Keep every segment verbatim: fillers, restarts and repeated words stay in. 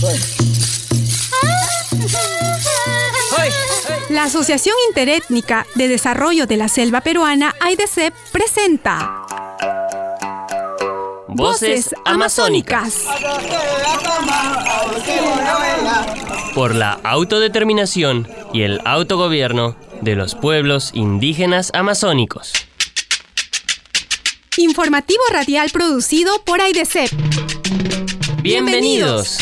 La Asociación Interétnica de Desarrollo de la Selva Peruana, AIDESEP, presenta Voces Amazónicas. Por la autodeterminación y el autogobierno de los pueblos indígenas amazónicos. Informativo radial producido por AIDESEP. Bienvenidos.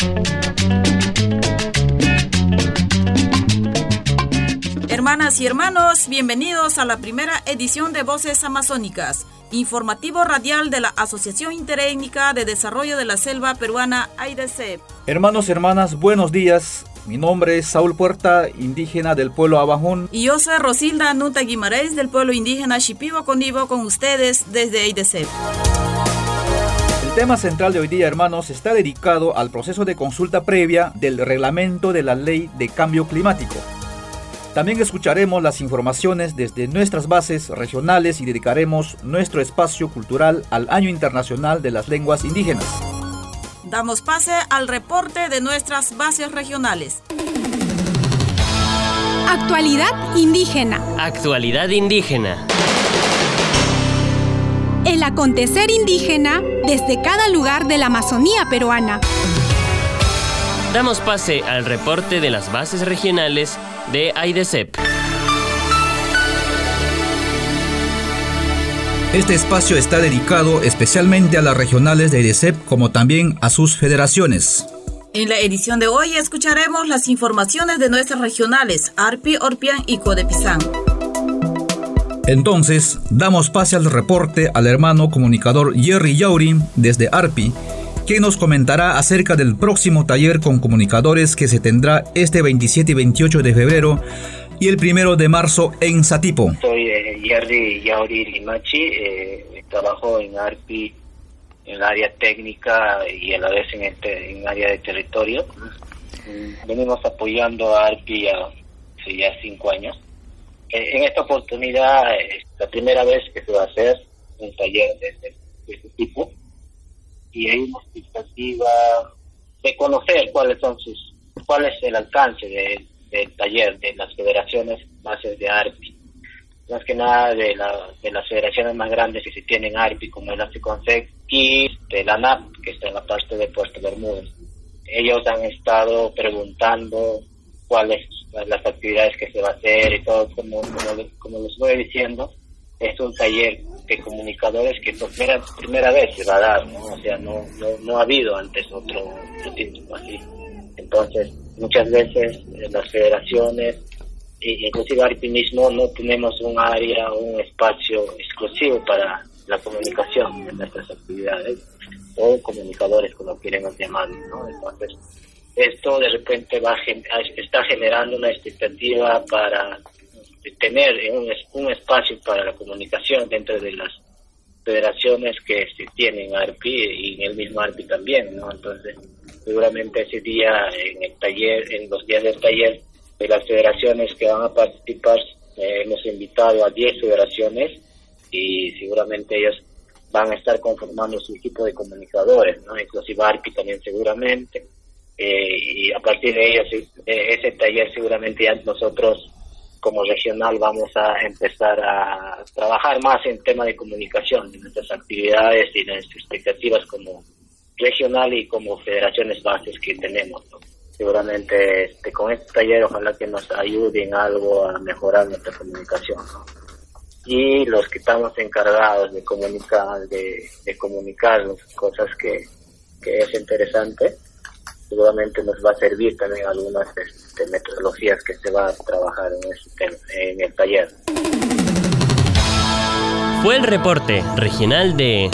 Hermanas y hermanos, bienvenidos a la primera edición de Voces Amazónicas, informativo radial de la Asociación Interétnica de Desarrollo de la Selva Peruana, AIDESEP. Hermanos y hermanas, buenos días. Mi nombre es Saúl Puerta, indígena del pueblo Abajún. Y yo soy Rosilda Nuta Guimarães, del pueblo indígena Shipibo Condivo, con ustedes desde AIDESEP. El tema central de hoy día, hermanos, está dedicado al proceso de consulta previa del reglamento de la Ley de Cambio Climático. También escucharemos las informaciones desde nuestras bases regionales y dedicaremos nuestro espacio cultural al Año Internacional de las Lenguas Indígenas. Damos pase al reporte de nuestras bases regionales. Actualidad indígena. Actualidad indígena. El acontecer indígena desde cada lugar de la Amazonía peruana. Damos pase al reporte de las bases regionales de AIDESEP. Este espacio está dedicado especialmente a las regionales de AIDESEP, como también a sus federaciones. En la edición de hoy escucharemos las informaciones de nuestras regionales, Arpi, Orpián y Codepizán. Entonces, damos pase al reporte al hermano comunicador Jerry Yauri desde Arpi, quien nos comentará acerca del próximo taller con comunicadores que se tendrá este veintisiete y veintiocho de febrero y el primero de marzo en Satipo. Soy eh, Jerry Yauri Limachi, eh, trabajo en Arpi en el área técnica y a la vez en el en el área de territorio. Mm, venimos apoyando a Arpi ya hace ya cinco años. Eh, en esta oportunidad es la primera vez que se va a hacer un taller de este, de este tipo. Y hay una expectativa de conocer cuáles son sus, cuál es el alcance de, del taller de las federaciones bases de Arpi. Más que nada de, la, de las federaciones más grandes que se tienen en Arpi, como el ASECONSEC y de la N A P, que está en la parte de Puerto Bermúdez. Ellos han estado preguntando cuáles son las actividades que se va a hacer y todo, como, como, como les voy diciendo. Es un taller de comunicadores que por primera, primera vez se va a dar, ¿no? O sea, no, no, no ha habido antes otro, otro título así. Entonces, muchas veces eh, las federaciones, e inclusive Arpi mismo, no tenemos un área, un espacio exclusivo para la comunicación en nuestras actividades, o comunicadores, como quieren llamar, ¿no? Entonces, esto de repente va a, está generando una expectativa para tener un, un espacio para la comunicación dentro de las federaciones que se tienen en Arpi y en el mismo Arpi también, ¿no? Entonces, seguramente ese día en el taller, en los días del taller de las federaciones que van a participar, eh, hemos invitado a diez federaciones y seguramente ellos van a estar conformando su equipo de comunicadores, ¿no? Inclusive Arpi también seguramente, eh, y a partir de ellos, eh, ese taller seguramente ya nosotros como regional vamos a empezar a trabajar más en tema de comunicación, en nuestras actividades y en nuestras expectativas como regional y como federaciones bases que tenemos, ¿no? Seguramente este, con este taller ojalá que nos ayude en algo a mejorar nuestra comunicación, ¿no? Y los que estamos encargados de comunicar, de, de comunicar las cosas que, que es interesante, seguramente nos va a servir también algunas este, metodologías que se va a trabajar en, este, en el taller. Fue el reporte regional de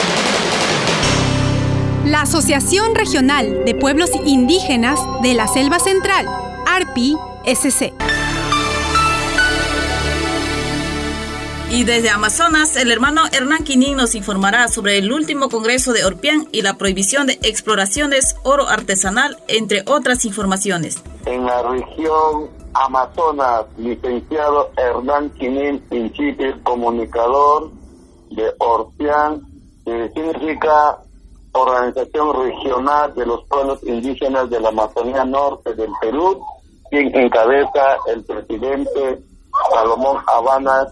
la Asociación Regional de Pueblos Indígenas de la Selva Central, Arpi S C. Y desde Amazonas, el hermano Hernán Quinín nos informará sobre el último congreso de Orpián y la prohibición de exploraciones oro artesanal, entre otras informaciones. En la región Amazonas, licenciado Hernán Quinín Inchipe, comunicador de Orpián, que significa Organización Regional de los Pueblos Indígenas de la Amazonía Norte del Perú, quien encabeza el presidente Salomón Habanas.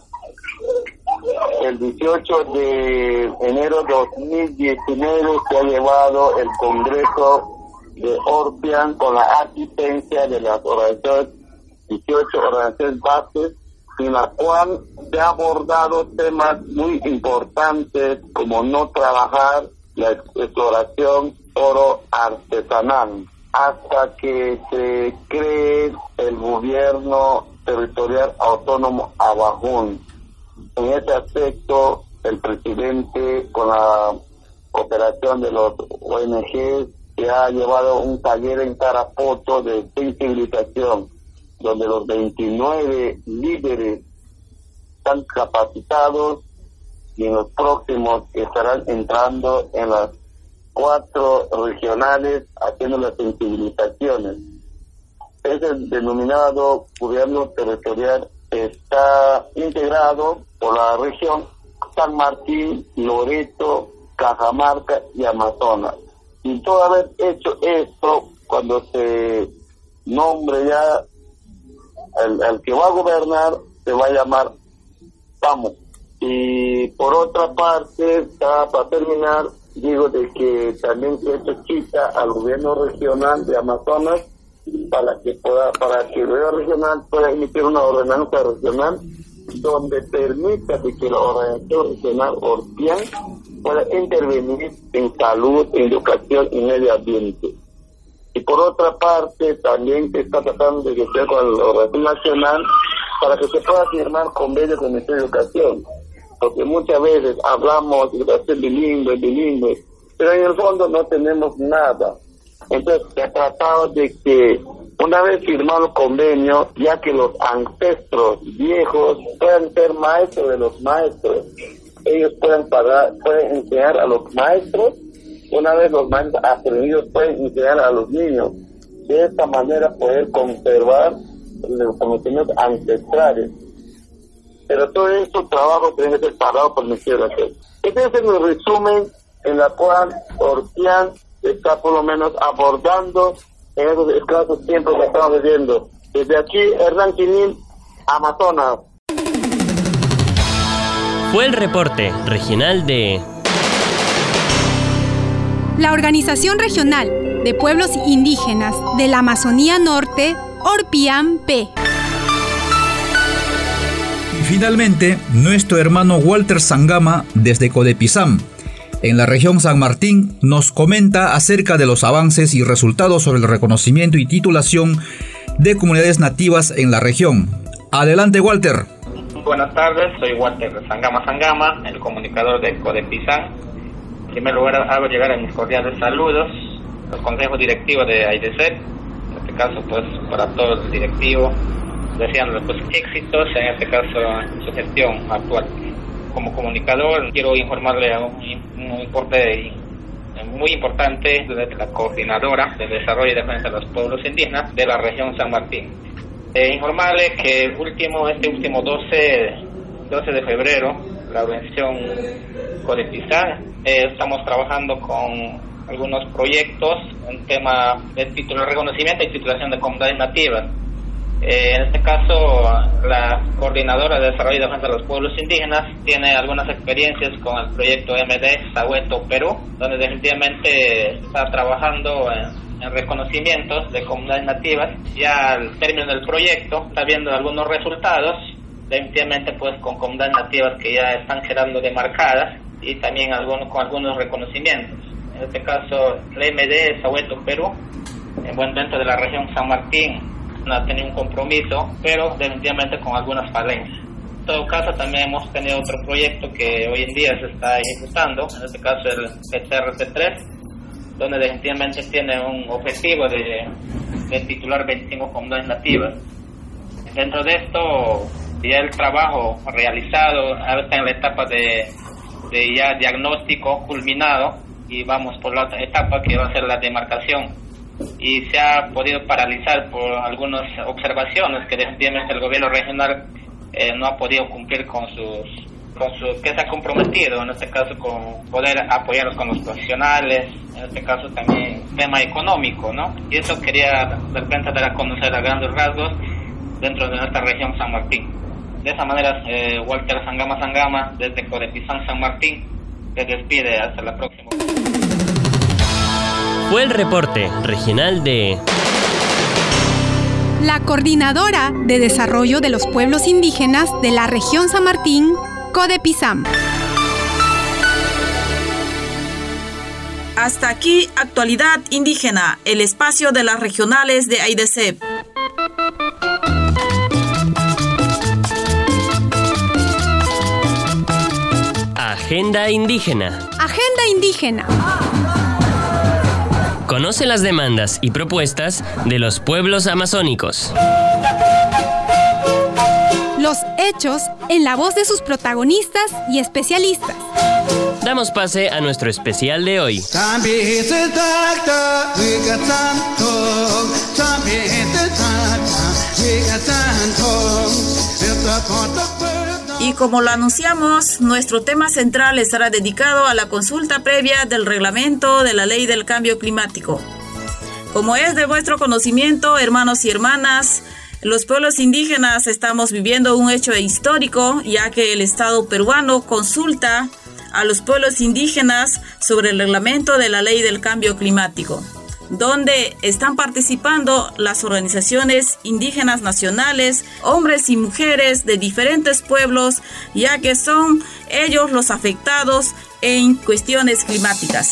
El dieciocho de enero de dos mil diecinueve se ha llevado el Congreso de Orpián con la asistencia de las organizaciones, dieciocho organizaciones bases, en la cual se ha abordado temas muy importantes como no trabajar la exploración oro artesanal hasta que se cree el gobierno territorial autónomo Abajún. En ese aspecto, el presidente, con la cooperación de los O N G, se ha llevado un taller en Tarapoto de sensibilización, donde los veintinueve líderes están capacitados y en los próximos estarán entrando en las cuatro regionales haciendo las sensibilizaciones. Ese denominado gobierno territorial está integrado por la región San Martín, Loreto, Cajamarca y Amazonas. Y toda vez hecho esto, cuando se nombre ya el, el que va a gobernar, se va a llamar PAMU. Y por otra parte, está, para terminar, digo de que también se ha hecho cita al gobierno regional de Amazonas para que pueda, para que el gobierno regional pueda emitir una ordenanza regional donde permita de que la organización regional Orpián pueda intervenir en salud, en educación y medio ambiente. Y por otra parte, también se está tratando de negociar con la organización nacional para que se pueda firmar convenios con el Ministerio de Educación, porque muchas veces hablamos de educación bilingüe, bilingüe, pero en el fondo no tenemos nada. Entonces se ha tratado de que una vez firmado el convenio, ya que los ancestros viejos puedan ser maestros de los maestros, ellos pueden pagar, pueden enseñar a los maestros, una vez los maestros aprendidos pueden enseñar a los niños, de esta manera poder conservar los conocimientos ancestrales. Pero todo este trabajo tiene que ser pagado por el Ministerio de Educación. Este es el resumen en la cual Orpián está por lo menos abordando en esos escasos tiempos que estamos viviendo. Desde aquí, Hernán Quinín, Amazonas. Fue el reporte regional de la Organización Regional de Pueblos Indígenas de la Amazonía Norte, Orpián-P. Y finalmente, nuestro hermano Walter Sangama, desde Codepizán, en la región San Martín, nos comenta acerca de los avances y resultados sobre el reconocimiento y titulación de comunidades nativas en la región. Adelante, Walter. Buenas tardes, soy Walter Sangama Sangama, el comunicador de Codepizán. En primer lugar, hago llegar a mis cordiales saludos a los consejos directivos de AIDESEP, en este caso pues para todo el directivo, deseándoles pues éxitos, en este caso en su gestión actual. Como comunicador quiero informarle a un, un importe muy importante desde la Coordinadora de Desarrollo y Defensa de los Pueblos Indígenas de la región San Martín. Eh, informarle que último, este último doce de febrero, la organización Codepizán, eh, estamos trabajando con algunos proyectos en tema de título, reconocimiento y titulación de comunidades nativas. Eh, en este caso, la Coordinadora de Desarrollo y Defensa de los Pueblos Indígenas tiene algunas experiencias con el proyecto M D Sahueto Perú, donde definitivamente está trabajando en, en reconocimientos de comunidades nativas. Ya al término del proyecto está viendo algunos resultados, definitivamente pues con comunidades nativas que ya están quedando demarcadas y también algunos con algunos reconocimientos. En este caso, el M D Sahueto Perú, en buen dentro de la región San Martín, ha tenido un compromiso, pero definitivamente con algunas falencias. En todo caso, también hemos tenido otro proyecto que hoy en día se está ejecutando, en este caso el P C R T tres, donde definitivamente tiene un objetivo de, de titular veinticinco comunidades nativas. Dentro de esto, ya el trabajo realizado está en la etapa de, de ya diagnóstico culminado y vamos por la otra etapa que va a ser la demarcación. Y se ha podido paralizar por algunas observaciones que definitivamente el gobierno regional eh, no ha podido cumplir con sus con su, que se ha comprometido, en este caso con poder apoyarlos con los profesionales, en este caso también tema económico, ¿no? Y eso quería de repente dar a conocer a grandes rasgos dentro de nuestra región San Martín. De esa manera, eh, Walter Sangama Sangama, desde Codepizán San Martín, se despide. Hasta la próxima. Fue el reporte regional de la Coordinadora de Desarrollo de los Pueblos Indígenas de la región San Martín, Codepizán. Hasta aquí, Actualidad Indígena, el espacio de las regionales de AIDESEP. Agenda Indígena. Agenda Indígena. Conoce las demandas y propuestas de los pueblos amazónicos. Los hechos en la voz de sus protagonistas y especialistas. Damos pase a nuestro especial de hoy. Y como lo anunciamos, nuestro tema central estará dedicado a la consulta previa del reglamento de la Ley del Cambio Climático. Como es de vuestro conocimiento, hermanos y hermanas, los pueblos indígenas estamos viviendo un hecho histórico, ya que el Estado peruano consulta a los pueblos indígenas sobre el reglamento de la Ley del Cambio Climático, donde están participando las organizaciones indígenas nacionales, hombres y mujeres de diferentes pueblos, ya que son ellos los afectados en cuestiones climáticas.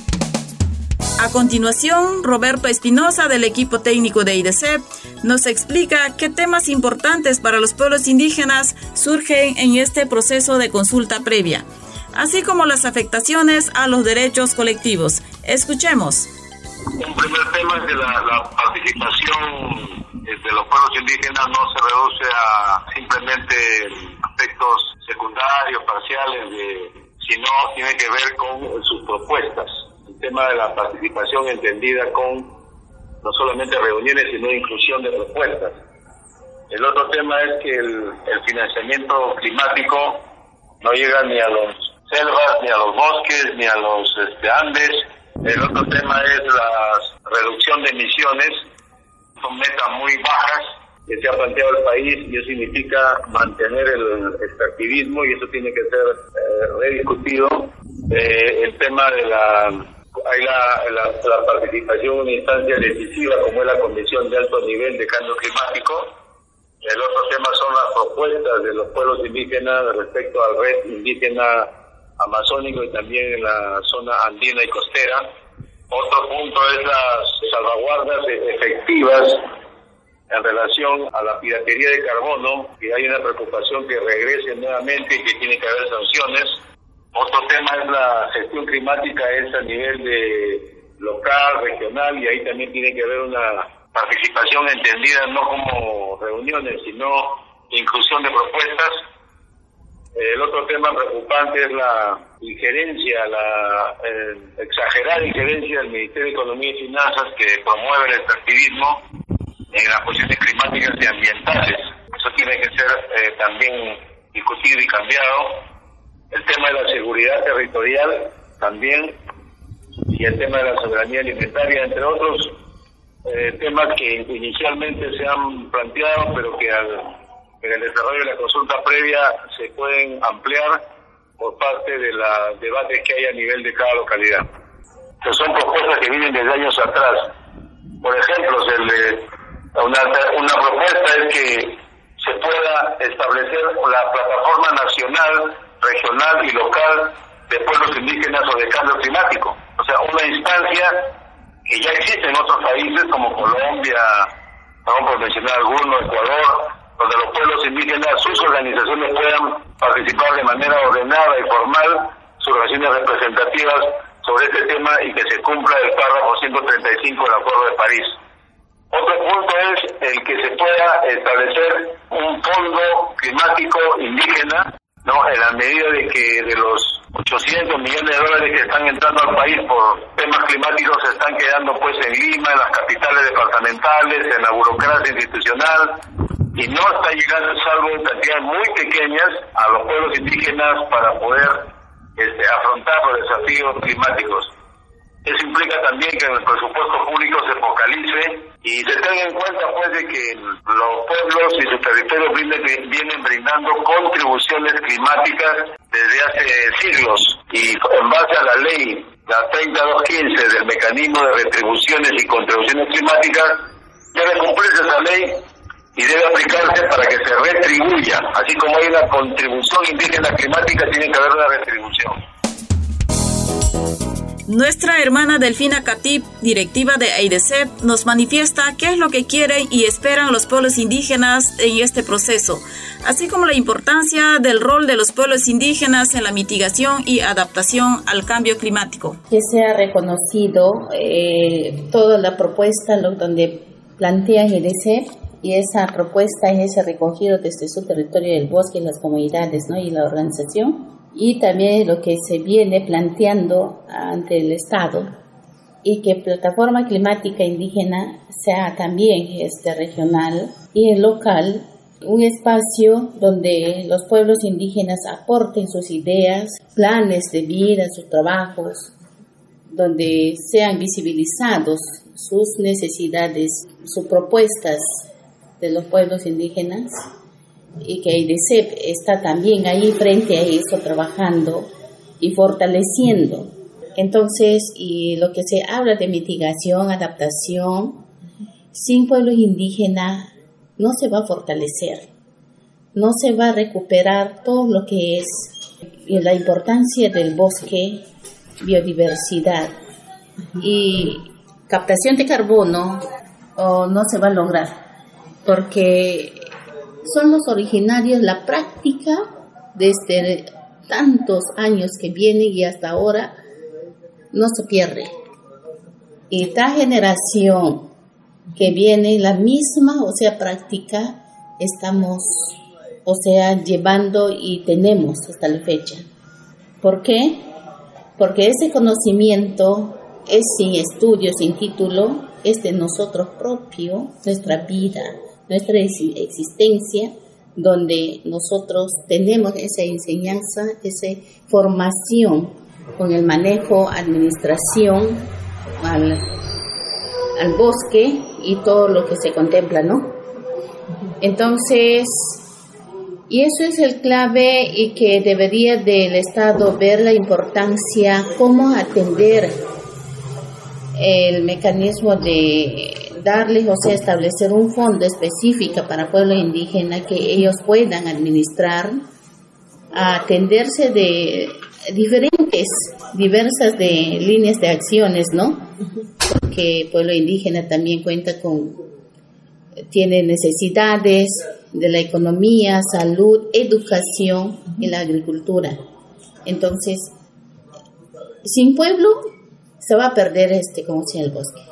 A continuación, Roberto Espinosa, del equipo técnico de AIDESEP, nos explica qué temas importantes para los pueblos indígenas surgen en este proceso de consulta previa, así como las afectaciones a los derechos colectivos. Escuchemos. Un primer tema es que la, la participación de los pueblos indígenas no se reduce a simplemente aspectos secundarios, parciales, de, sino tiene que ver con sus propuestas. El tema de la participación entendida con no solamente reuniones, sino inclusión de propuestas. El otro tema es que el, el financiamiento climático no llega ni a las selvas, ni a los bosques, ni a los este, Andes. El otro tema es la reducción de emisiones. Son metas muy bajas que se ha planteado el país y eso significa mantener el extractivismo y eso tiene que ser eh, rediscutido. Eh, el tema de la... Hay la, la, la participación en una instancia decisiva como es la Comisión de Alto Nivel de Cambio Climático. El otro tema son las propuestas de los pueblos indígenas respecto al red indígena amazónico y también en la zona andina y costera. Otro punto es las salvaguardas efectivas en relación a la piratería de carbono, que hay una preocupación que regrese nuevamente y que tiene que haber sanciones. Otro tema es la gestión climática, es a nivel de local, regional, y ahí también tiene que haber una participación entendida no como reuniones, sino inclusión de propuestas. El otro tema preocupante es la injerencia, la eh, exagerada injerencia del Ministerio de Economía y Finanzas que promueve el extractivismo en las cuestiones climáticas y ambientales. Eso tiene que ser eh, también discutido y cambiado. El tema de la seguridad territorial también, y el tema de la soberanía alimentaria, entre otros eh, temas que inicialmente se han planteado, pero que al, en el desarrollo de la consulta previa se pueden ampliar por parte de los debates que hay a nivel de cada localidad. Que son propuestas que vienen desde años atrás. Por ejemplo, se le, una, una propuesta es que se pueda establecer la plataforma nacional, regional y local de pueblos indígenas o de cambio climático. O sea, una instancia que ya existe en otros países como Colombia, vamos a mencionar algunos, Ecuador, donde los pueblos indígenas, sus organizaciones puedan participar de manera ordenada y formal, sus relaciones representativas sobre este tema y que se cumpla el párrafo ciento treinta y cinco del Acuerdo de París. Otro punto es el que se pueda establecer un fondo climático indígena, ¿no? En la medida de que de los ochocientos millones de dólares que están entrando al país por temas climáticos se están quedando pues en Lima, en las capitales departamentales, en la burocracia institucional, y no está llegando, salvo en cantidades muy pequeñas, a los pueblos indígenas para poder este, afrontar los desafíos climáticos. Eso implica también que el presupuesto público se focalice y se tenga en cuenta pues de que los pueblos y sus territorios vienen, vienen brindando contribuciones climáticas desde hace siglos, y en base a la ley, la treinta y dos quince del mecanismo de retribuciones y contribuciones climáticas, debe cumplirse esa ley y debe aplicarse para que se retribuya. Así como hay una contribución indígena climática, tiene que haber una retribución. Nuestra hermana Delfina Katib, directiva de AIDESEP, nos manifiesta qué es lo que quieren y esperan los pueblos indígenas en este proceso, así como la importancia del rol de los pueblos indígenas en la mitigación y adaptación al cambio climático. Que sea reconocido eh, toda la propuesta lo, donde plantea AIDESEP, y esa propuesta es ese recogido desde su territorio del bosque, las comunidades, ¿no? Y la organización. Y también lo que se viene planteando ante el Estado, y que Plataforma Climática Indígena sea también este, regional y local, un espacio donde los pueblos indígenas aporten sus ideas, planes de vida, sus trabajos, donde sean visibilizados sus necesidades, sus propuestas de los pueblos indígenas, y que AIDESEP está también ahí frente a eso trabajando y fortaleciendo. Entonces, y lo que se habla de mitigación, adaptación, sin pueblos indígenas no se va a fortalecer, no se va a recuperar todo lo que es la importancia del bosque, biodiversidad y captación de carbono, o no se va a lograr, porque son los originarios, la práctica desde tantos años que vienen y hasta ahora no se pierde. Y esta generación que viene, la misma, o sea, práctica, estamos, o sea, llevando y tenemos hasta la fecha. ¿Por qué? Porque ese conocimiento es sin estudio, sin título, es de nosotros propios, nuestra vida, nuestra existencia, donde nosotros tenemos esa enseñanza, esa formación con el manejo, administración al, al bosque y todo lo que se contempla, ¿no? Entonces, y eso es el clave, y que debería del Estado ver la importancia, cómo atender el mecanismo de darles, o sea, establecer un fondo específico para pueblos indígenas que ellos puedan administrar, a atenderse de diferentes, diversas de líneas de acciones, ¿no? Porque el pueblo indígena también cuenta con, tiene necesidades de la economía, salud, educación y la agricultura. Entonces, sin pueblo se va a perder este, como sea, el bosque.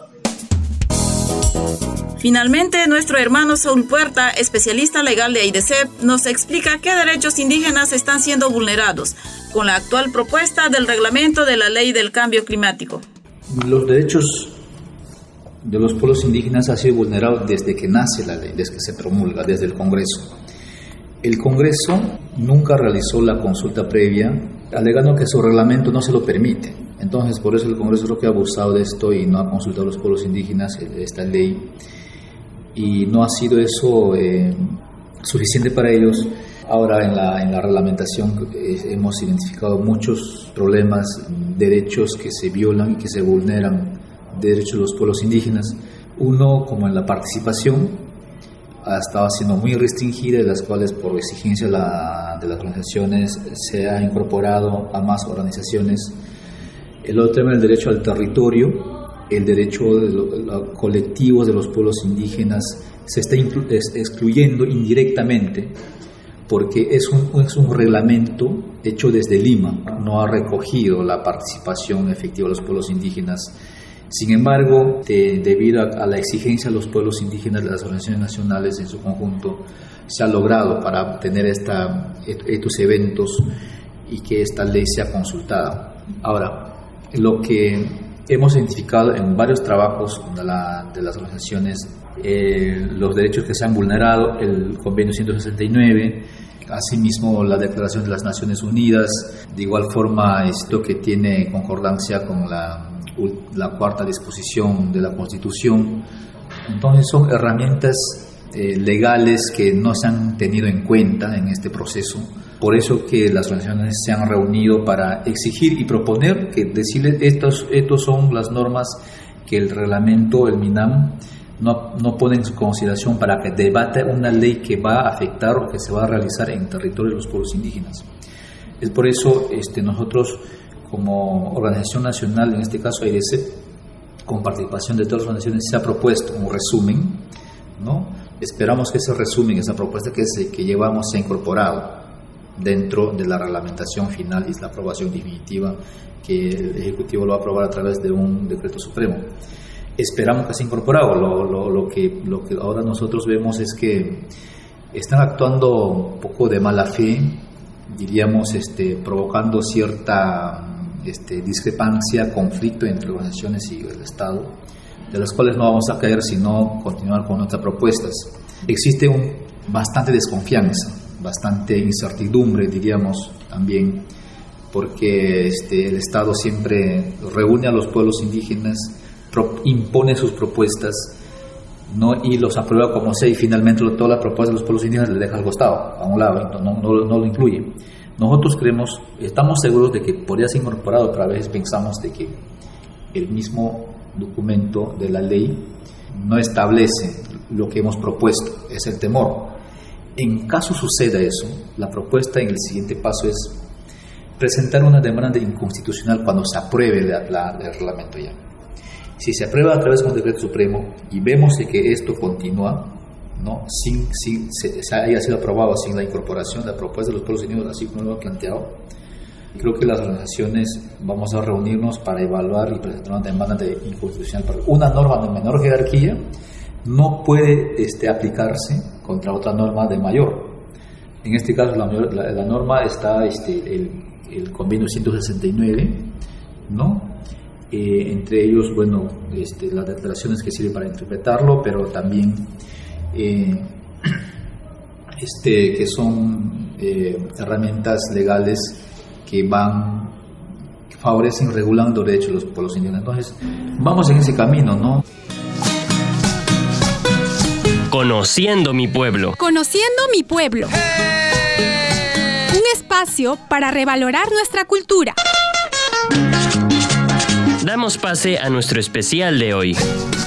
Finalmente, nuestro hermano Saúl Puerta, especialista legal de AIDESEP, nos explica qué derechos indígenas están siendo vulnerados con la actual propuesta del reglamento de la Ley del Cambio Climático. Los derechos de los pueblos indígenas han sido vulnerados desde que nace la ley, desde que se promulga, desde el Congreso. El Congreso nunca realizó la consulta previa, alegando que su reglamento no se lo permite. Entonces, por eso el Congreso creo que ha abusado de esto y no ha consultado a los pueblos indígenas esta ley. Y no ha sido eso eh, suficiente para ellos. Ahora en la, en la reglamentación eh, hemos identificado muchos problemas, derechos que se violan y que se vulneran, derechos de los pueblos indígenas. Uno, como en la participación, ha estado siendo muy restringida, de las cuales por exigencia de, la, de las organizaciones se ha incorporado a más organizaciones. El otro tema es el derecho al territorio. El derecho de los colectivos de los pueblos indígenas se está excluyendo indirectamente, porque es un, es un reglamento hecho desde Lima, no ha recogido la participación efectiva de los pueblos indígenas. Sin embargo, de, debido a, a la exigencia de los pueblos indígenas, de las organizaciones nacionales en su conjunto, se ha logrado para tener esta, estos eventos y que esta ley sea consultada. Ahora, lo que hemos identificado en varios trabajos de, la, de las organizaciones eh, los derechos que se han vulnerado, el convenio ciento sesenta y nueve, asimismo la Declaración de las Naciones Unidas, de igual forma esto que tiene concordancia con la, la cuarta disposición de la Constitución. Entonces son herramientas eh, legales que no se han tenido en cuenta en este proceso. Por eso que las organizaciones se han reunido para exigir y proponer, que decirles estos, estos son las normas que el reglamento, el MINAM, no, no pone en consideración para que debata una ley que va a afectar o que se va a realizar en territorio de los pueblos indígenas. Es por eso este, nosotros como organización nacional, en este caso A I D E S E P, con participación de todas las organizaciones, se ha propuesto un resumen, ¿no? Esperamos que ese resumen, esa propuesta que, se, que llevamos sea incorporado dentro de la reglamentación final y la aprobación definitiva que el Ejecutivo lo va a aprobar a través de un decreto supremo. Esperamos que sea incorporado. Lo, lo, lo, que, lo que ahora nosotros vemos es que están actuando un poco de mala fe, diríamos, este, provocando cierta este, discrepancia, conflicto entre organizaciones y el Estado, de las cuales no vamos a caer sino continuar con nuestras propuestas. Existe un, bastante desconfianza, bastante incertidumbre, diríamos también, porque este, el Estado siempre reúne a los pueblos indígenas, pro, impone sus propuestas, ¿no? Y los aprueba como sea, y finalmente todas las propuestas de los pueblos indígenas le deja al costado, a un lado, no, no, no, no lo incluye. Nosotros creemos, estamos seguros de que podría ser incorporado, otra vez pensamos de que el mismo documento de la ley no establece lo que hemos propuesto, es el temor. En caso suceda eso, la propuesta en el siguiente paso es presentar una demanda de inconstitucional cuando se apruebe la, la, el reglamento ya. Si se aprueba a través de un decreto supremo y vemos de que esto continúa, ¿no? sin, sin se, se haya sido aprobado sin la incorporación de la propuesta de los pueblos indígenas, así como lo he planteado, creo que las organizaciones vamos a reunirnos para evaluar y presentar una demanda de inconstitucional. Una norma de menor jerarquía no puede este, aplicarse contra otra norma de mayor. En este caso la, mayor, la, la norma está este, el, el convenio ciento sesenta y nueve, ¿no? Eh, entre ellos, bueno, este, las declaraciones que sirven para interpretarlo, pero también eh, este, que son eh, herramientas legales que van, que favorecen y regulan los derechos de los pueblos indígenas. Entonces, vamos en ese camino, ¿no? Conociendo mi pueblo. Conociendo mi pueblo. Un espacio para revalorar nuestra cultura. Damos pase a nuestro especial de hoy.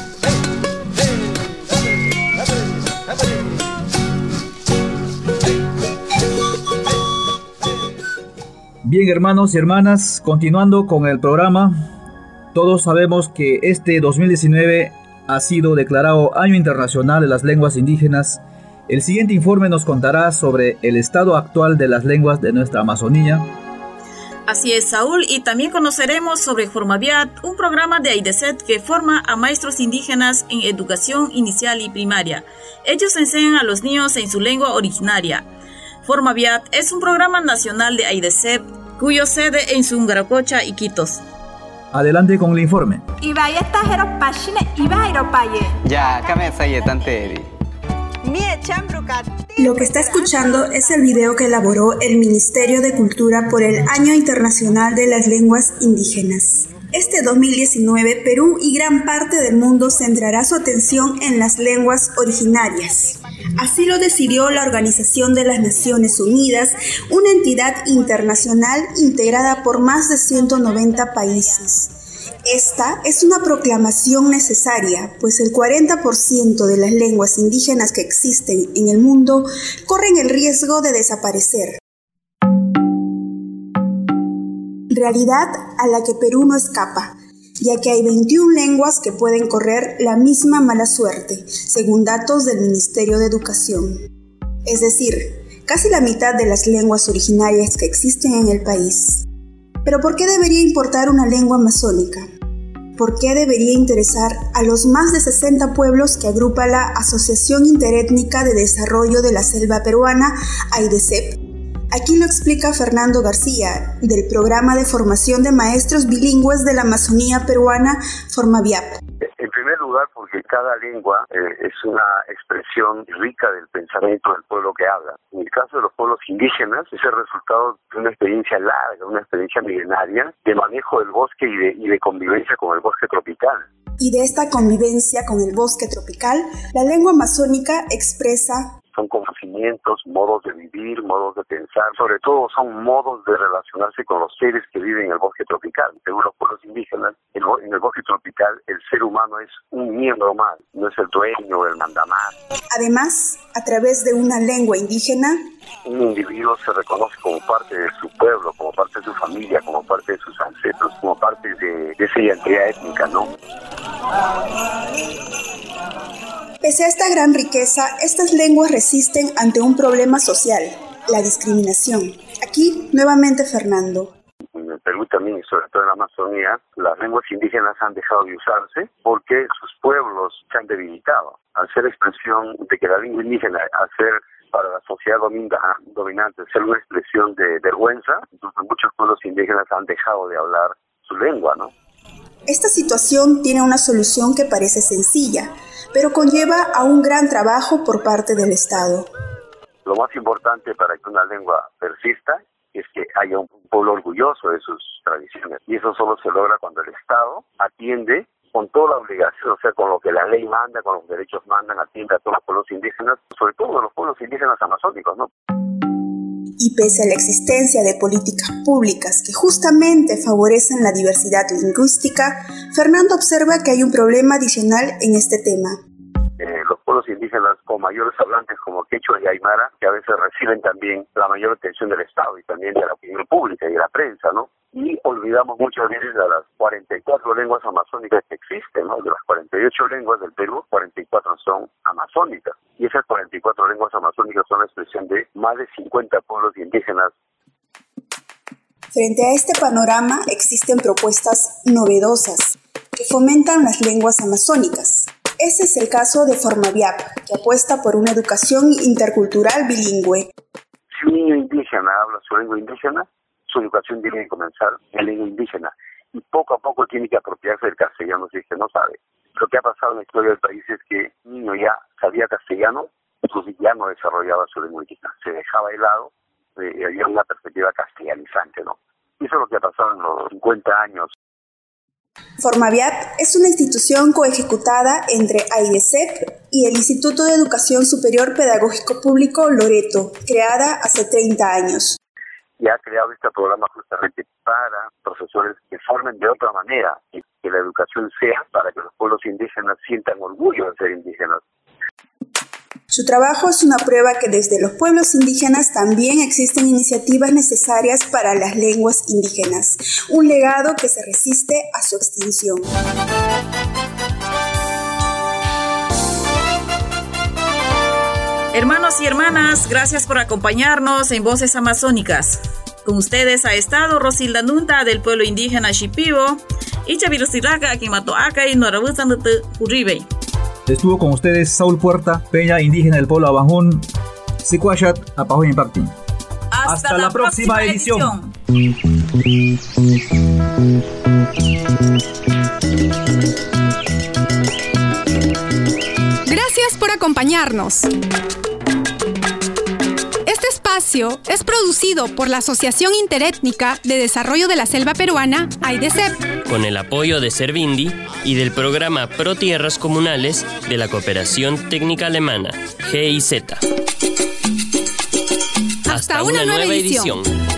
Bien, hermanos y hermanas, continuando con el programa, todos sabemos que este dos mil diecinueve ha sido declarado Año Internacional de las Lenguas Indígenas. El siguiente informe nos contará sobre el estado actual de las lenguas de nuestra Amazonía. Así es, Saúl, y también conoceremos sobre Formaviat, un programa de A I D E S E P que forma a maestros indígenas en educación inicial y primaria. Ellos enseñan a los niños en su lengua originaria. Formaviat es un programa nacional de A I D E S E P cuyo sede en Zungaracocha, Iquitos. Adelante con el informe. Ya, tante. Lo que está escuchando es el video que elaboró el Ministerio de Cultura por el Año Internacional de las Lenguas Indígenas. Este dos mil diecinueve, Perú y gran parte del mundo centrará su atención en las lenguas originarias. Así lo decidió la Organización de las Naciones Unidas, una entidad internacional integrada por más de ciento noventa países. Esta es una proclamación necesaria, pues el cuarenta por ciento de las lenguas indígenas que existen en el mundo corren el riesgo de desaparecer. Realidad a la que Perú no escapa, ya que hay veintiuna lenguas que pueden correr la misma mala suerte, según datos del Ministerio de Educación. Es decir, casi la mitad de las lenguas originarias que existen en el país. ¿Pero por qué debería importar una lengua amazónica? ¿Por qué debería interesar a los más de sesenta pueblos que agrupa la Asociación Interétnica de Desarrollo de la Selva Peruana, A I D E S E P? Aquí lo explica Fernando García, del Programa de Formación de Maestros Bilingües de la Amazonía Peruana, FormaViap. En primer lugar, porque cada lengua eh, es una expresión rica del pensamiento del pueblo que habla. En el caso de los pueblos indígenas, es el resultado de una experiencia larga, una experiencia milenaria de manejo del bosque y de, y de convivencia con el bosque tropical. Y de esta convivencia con el bosque tropical, la lengua amazónica expresa... Son conocimientos, modos de vivir, modos de pensar, sobre todo son modos de relacionarse con los seres que viven en el bosque tropical. Según los pueblos indígenas, en el bosque tropical el ser humano es un miembro más, no es el dueño o el mandamás. Además, a través de una lengua indígena, un individuo se reconoce como parte de su pueblo, como parte de su familia, como parte de sus ancestros, como parte de, de esa identidad étnica, ¿no? Pese a esta gran riqueza, estas lenguas resisten ante un problema social, la discriminación. Aquí, nuevamente, Fernando. En el Perú también, y sobre todo en la Amazonía, las lenguas indígenas han dejado de usarse porque sus pueblos se han debilitado. Al ser expresión de que la lengua indígena, al ser para la sociedad domina, dominante, ser una expresión de vergüenza, entonces muchos pueblos indígenas han dejado de hablar su lengua, ¿no? Esta situación tiene una solución que parece sencilla, pero conlleva a un gran trabajo por parte del Estado. Lo más importante para que una lengua persista es que haya un pueblo orgulloso de sus tradiciones. Y eso solo se logra cuando el Estado atiende con toda la obligación, o sea, con lo que la ley manda, con los derechos mandan, atiende a todos los pueblos indígenas, sobre todo a los pueblos indígenas amazónicos, ¿no? Y pese a la existencia de políticas públicas que justamente favorecen la diversidad lingüística, Fernando observa que hay un problema adicional en este tema. Eh, los pueblos indígenas con mayores hablantes como quechua y aymara, que a veces reciben también la mayor atención del Estado y también de la opinión pública y de la prensa, ¿no? Y olvidamos muchas veces a las cuarenta y cuatro lenguas amazónicas que existen, ¿no? De las cuarenta y ocho lenguas del Perú, cuarenta y cuatro son amazónicas. Y esas cuarenta y cuatro lenguas amazónicas son la expresión de más de cincuenta pueblos indígenas. Frente a este panorama existen propuestas novedosas que fomentan las lenguas amazónicas. Ese es el caso de FormaViap, que apuesta por una educación intercultural bilingüe. Si un niño indígena habla su lengua indígena, su educación tiene que comenzar en lengua indígena y poco a poco tiene que apropiarse del castellano si es que no sabe. Lo que ha pasado en la historia del país es que el niño ya sabía castellano, entonces ya no desarrollaba su lengua indígena, se dejaba de lado eh, y había una perspectiva castellanizante, ¿no? Y eso es lo que ha pasado en los cincuenta años. FormaViap es una institución coejecutada entre AIDESEP y el Instituto de Educación Superior Pedagógico Público Loreto, creada hace treinta años. Y ha creado este programa justamente para profesores que formen de otra manera, y que la educación sea para que los pueblos indígenas sientan orgullo de ser indígenas. Su trabajo es una prueba que desde los pueblos indígenas también existen iniciativas necesarias para las lenguas indígenas, un legado que se resiste a su extinción. Hermanos y hermanas, gracias por acompañarnos en Voces Amazónicas. Con ustedes ha estado Rosilda Nunta del pueblo indígena Shipibo y Chavirusilaga, Kimatoaca y Norabusandutu Uribe. Estuvo con ustedes Saúl Puerta, peña indígena del pueblo Abanjún, Sicuachat, Apajoy Impacting. Hasta, Hasta la, la próxima, próxima edición. edición. Gracias por acompañarnos. Este espacio es producido por la Asociación Interétnica de Desarrollo de la Selva Peruana, AIDESEP, con el apoyo de Servindi y del programa Pro Tierras Comunales de la Cooperación Técnica Alemana, G I Z. Hasta, Hasta una, una nueva, nueva edición. edición.